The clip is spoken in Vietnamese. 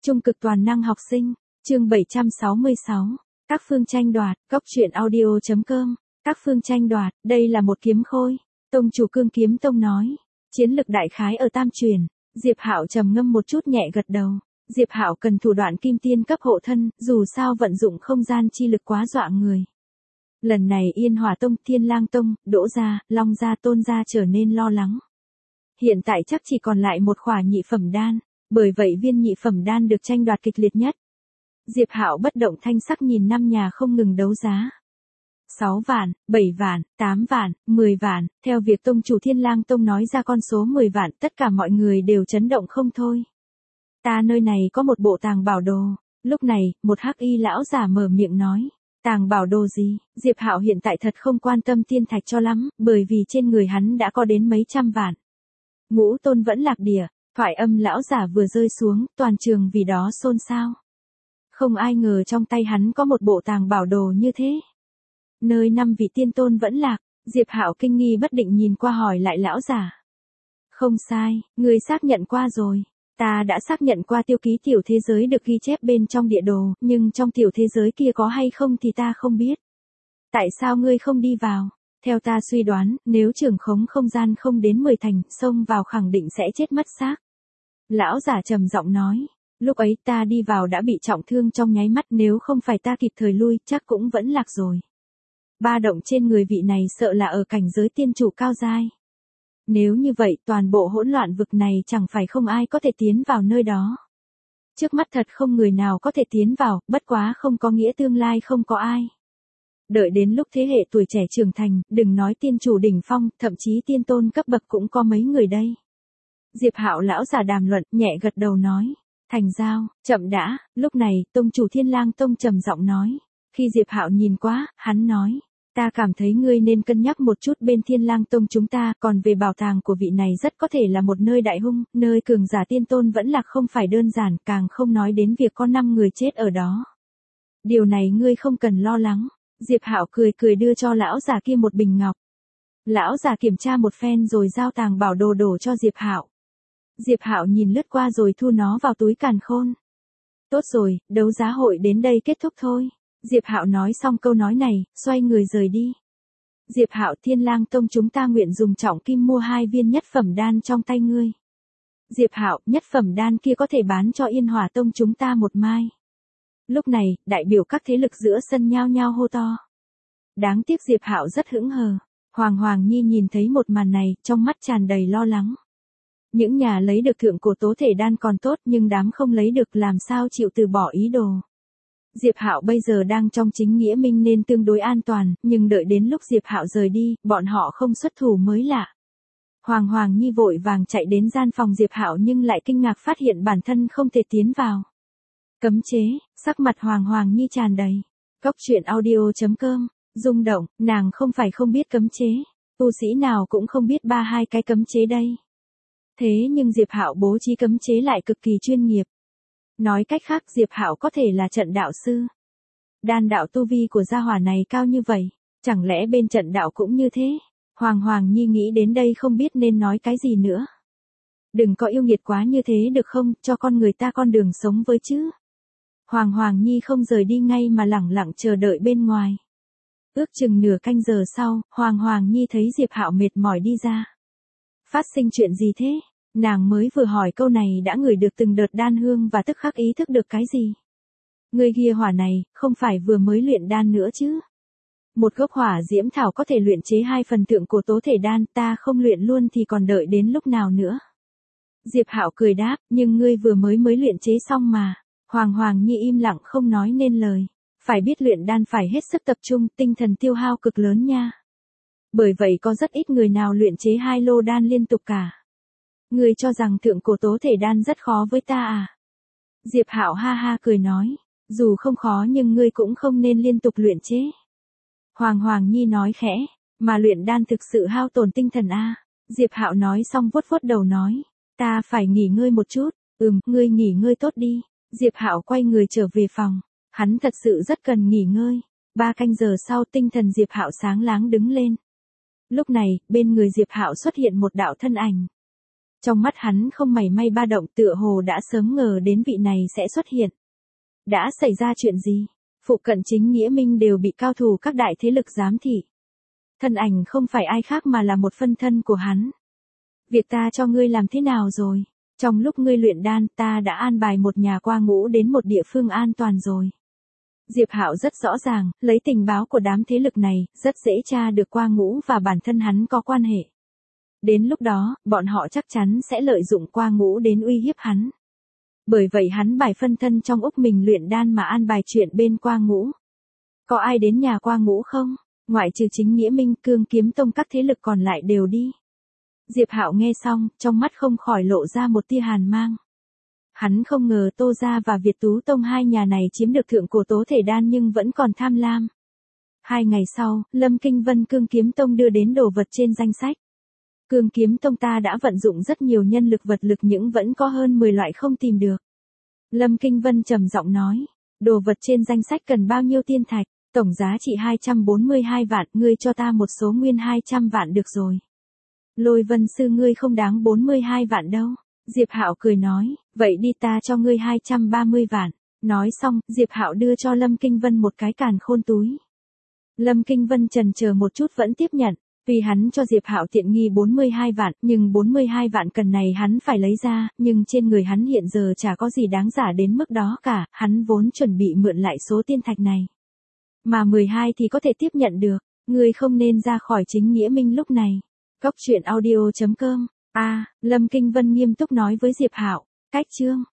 Trung cực toàn năng học sinh, chương 766, các phương tranh đoạt, góc truyện audio.com, các phương tranh đoạt, đây là một kiếm khôi, tông chủ Cương Kiếm Tông nói, chiến lực đại khái ở tam truyền, Diệp Hạo trầm ngâm một chút nhẹ gật đầu, Diệp Hạo cần thủ đoạn kim tiên cấp hộ thân, dù sao vận dụng không gian chi lực quá dọa người. Lần này Yên Hỏa Tông, Thiên Lang Tông, Đỗ gia, Long gia, Tôn gia trở nên lo lắng. Hiện tại chắc chỉ còn lại một khỏa nhị phẩm đan, bởi vậy viên nhị phẩm đan được tranh đoạt kịch liệt nhất. Diệp Hạo bất động thanh sắc nhìn năm nhà không ngừng đấu giá. 6 vạn, 7 vạn, 8 vạn, 10 vạn, theo việc tông chủ Thiên Lang Tông nói ra con số 10 vạn, tất cả mọi người đều chấn động không thôi. Ta nơi này có một bộ tàng bảo đồ, lúc này, một hắc y lão giả mở miệng nói. Tàng bảo đồ gì? Diệp Hạo hiện tại thật không quan tâm tiên thạch cho lắm, bởi vì trên người hắn đã có đến mấy trăm vạn. Ngũ tôn vẫn lạc địa, thoại âm lão giả vừa rơi xuống, toàn trường vì đó xôn xao. Không ai ngờ trong tay hắn có một bộ tàng bảo đồ như thế. Nơi 5 vị tiên tôn vẫn lạc, Diệp Hạo kinh nghi bất định nhìn qua hỏi lại lão giả. Không sai, người xác nhận qua rồi. Ta đã xác nhận qua tiêu ký tiểu thế giới được ghi chép bên trong địa đồ, nhưng trong tiểu thế giới kia có hay không thì ta không biết. Tại sao ngươi không đi vào? Theo ta suy đoán, nếu trường khống không gian không đến 10 thành, xông vào khẳng định sẽ chết mất xác. Lão giả trầm giọng nói, lúc ấy ta đi vào đã bị trọng thương trong nháy mắt, nếu không phải ta kịp thời lui, chắc cũng vẫn lạc rồi. Ba động trên người vị này sợ là ở cảnh giới tiên chủ cao giai. Nếu như vậy, toàn bộ hỗn loạn vực này chẳng phải không ai có thể tiến vào nơi đó. Trước mắt thật không người nào có thể tiến vào, bất quá không có nghĩa tương lai không có ai. Đợi đến lúc thế hệ tuổi trẻ trưởng thành, đừng nói tiên chủ đỉnh phong, thậm chí tiên tôn cấp bậc cũng có mấy người đây. Diệp Hạo lão giả đàm luận, nhẹ gật đầu nói. Thành giao, chậm đã, lúc này, tông chủ Thiên Lang Tông trầm giọng nói. Khi Diệp Hạo nhìn qua, hắn nói. Ta cảm thấy ngươi nên cân nhắc một chút bên Thiên Lang Tông chúng ta, còn về bảo tàng của vị này rất có thể là một nơi đại hung, nơi cường giả tiên tôn vẫn lạc không phải đơn giản, càng không nói đến việc có 5 người chết ở đó. Điều này ngươi không cần lo lắng. Diệp Hạo cười cười đưa cho lão giả kia một bình ngọc. Lão giả kiểm tra một phen rồi giao tàng bảo đồ đổ cho Diệp Hạo. Diệp Hạo nhìn lướt qua rồi thu nó vào túi càn khôn. Tốt rồi, đấu giá hội đến đây kết thúc thôi. Diệp Hạo nói xong câu nói này, xoay người rời đi. Diệp Hạo, Thiên Lang Tông chúng ta nguyện dùng trọng kim mua 2 viên nhất phẩm đan trong tay ngươi. Diệp Hạo, nhất phẩm đan kia có thể bán cho Yên Hỏa Tông chúng ta một mai. Lúc này, đại biểu các thế lực giữa sân nhao nhao hô to. Đáng tiếc Diệp Hạo rất hững hờ. Hoàng Nhi nhìn thấy một màn này, trong mắt tràn đầy lo lắng. Những nhà lấy được thượng cổ tố thể đan còn tốt, nhưng đám không lấy được làm sao chịu từ bỏ ý đồ. Diệp Hạo bây giờ đang trong chính nghĩa minh nên tương đối an toàn, nhưng đợi đến lúc Diệp Hạo rời đi, bọn họ không xuất thủ mới lạ. Hoàng Nhi vội vàng chạy đến gian phòng Diệp Hạo nhưng lại kinh ngạc phát hiện bản thân không thể tiến vào. Cấm chế, sắc mặt Hoàng Nhi tràn đầy. Góc truyện audio.com, rung động, nàng không phải không biết cấm chế, tu sĩ nào cũng không biết 32 cái cấm chế đây. Thế nhưng Diệp Hạo bố trí cấm chế lại cực kỳ chuyên nghiệp. Nói cách khác Diệp Hạo có thể là trận đạo sư. Đan đạo tu vi của gia hỏa này cao như vậy, chẳng lẽ bên trận đạo cũng như thế? Hoàng Nhi nghĩ đến đây không biết nên nói cái gì nữa. Đừng có yêu nghiệt quá như thế được không, cho con người ta con đường sống với chứ. Hoàng Nhi không rời đi ngay mà lẳng lặng chờ đợi bên ngoài. Ước chừng nửa canh giờ sau, Hoàng Nhi thấy Diệp Hạo mệt mỏi đi ra. Phát sinh chuyện gì thế? Nàng mới vừa hỏi câu này đã ngửi được từng đợt đan hương và tức khắc ý thức được cái gì. Người kia hỏa này, không phải vừa mới luyện đan nữa chứ. Một gốc hỏa diễm thảo có thể luyện chế 2 phần thượng cổ tố thể đan, ta không luyện luôn thì còn đợi đến lúc nào nữa. Diệp Hạo cười đáp, nhưng ngươi vừa mới luyện chế xong mà. Hoàng Nhi im lặng không nói nên lời. Phải biết luyện đan phải hết sức tập trung, tinh thần tiêu hao cực lớn nha. Bởi vậy có rất ít người nào luyện chế 2 lô đan liên tục cả. Ngươi cho rằng thượng cổ tố thể đan rất khó với ta à? Diệp Hạo ha ha cười nói, dù không khó nhưng ngươi cũng không nên liên tục luyện chế. Hoàng Nhi nói khẽ, mà luyện đan thực sự hao tổn tinh thần a. Diệp Hạo nói xong vuốt vuốt đầu nói, ta phải nghỉ ngơi một chút. Ngươi nghỉ ngơi tốt đi. Diệp Hạo quay người trở về phòng, hắn thật sự rất cần nghỉ ngơi. 3 canh giờ sau tinh thần Diệp Hạo sáng láng đứng lên. Lúc này, bên người Diệp Hạo xuất hiện một đạo thân ảnh. Trong mắt hắn không mảy may ba động, tựa hồ đã sớm ngờ đến vị này sẽ xuất hiện. Đã xảy ra chuyện gì? Phụ cận chính nghĩa minh đều bị cao thủ các đại thế lực giám thị. Thân ảnh không phải ai khác mà là một phân thân của hắn. Việc ta cho ngươi làm thế nào rồi? Trong lúc ngươi luyện đan, ta đã an bài một nhà qua ngũ đến một địa phương an toàn rồi. Diệp Hạo rất rõ ràng, lấy tình báo của đám thế lực này, rất dễ tra được qua ngũ và bản thân hắn có quan hệ. Đến lúc đó, bọn họ chắc chắn sẽ lợi dụng qua ngũ đến uy hiếp hắn. Bởi vậy hắn bài phân thân trong úc mình luyện đan mà an bài chuyện bên qua ngũ. Có ai đến nhà qua ngũ không? Ngoại trừ chính nghĩa minh, Cương Kiếm Tông, các thế lực còn lại đều đi. Diệp Hạo nghe xong, trong mắt không khỏi lộ ra một tia hàn mang. Hắn không ngờ Tô gia và Việt Tú Tông, hai nhà này chiếm được thượng cổ tố thể đan nhưng vẫn còn tham lam. 2 ngày sau, Lâm Kinh Vân Cương Kiếm Tông đưa đến đồ vật trên danh sách. Cương Kiếm Tông ta đã vận dụng rất nhiều nhân lực vật lực nhưng vẫn có hơn 10 loại không tìm được. Lâm Kinh Vân trầm giọng nói, đồ vật trên danh sách cần bao nhiêu tiên thạch? Tổng giá trị 242 vạn, ngươi cho ta một số nguyên 200 vạn được rồi. Lôi Vân sư ngươi không đáng 42 vạn đâu. Diệp Hạo cười nói, vậy đi ta cho ngươi 230 vạn. Nói xong, Diệp Hạo đưa cho Lâm Kinh Vân một cái càn khôn túi. Lâm Kinh Vân chần chờ một chút vẫn tiếp nhận, vì hắn cho Diệp Hạo tiện nghi 42 vạn, nhưng 42 vạn cần này hắn phải lấy ra, nhưng trên người hắn hiện giờ chả có gì đáng giả đến mức đó cả, hắn vốn chuẩn bị mượn lại số tiên thạch này. Mà 12 thì có thể tiếp nhận được, ngươi không nên ra khỏi chính nghĩa minh lúc này. Cốc truyện audio.com. Lâm Kinh Vân nghiêm túc nói với Diệp Hạo, cách chương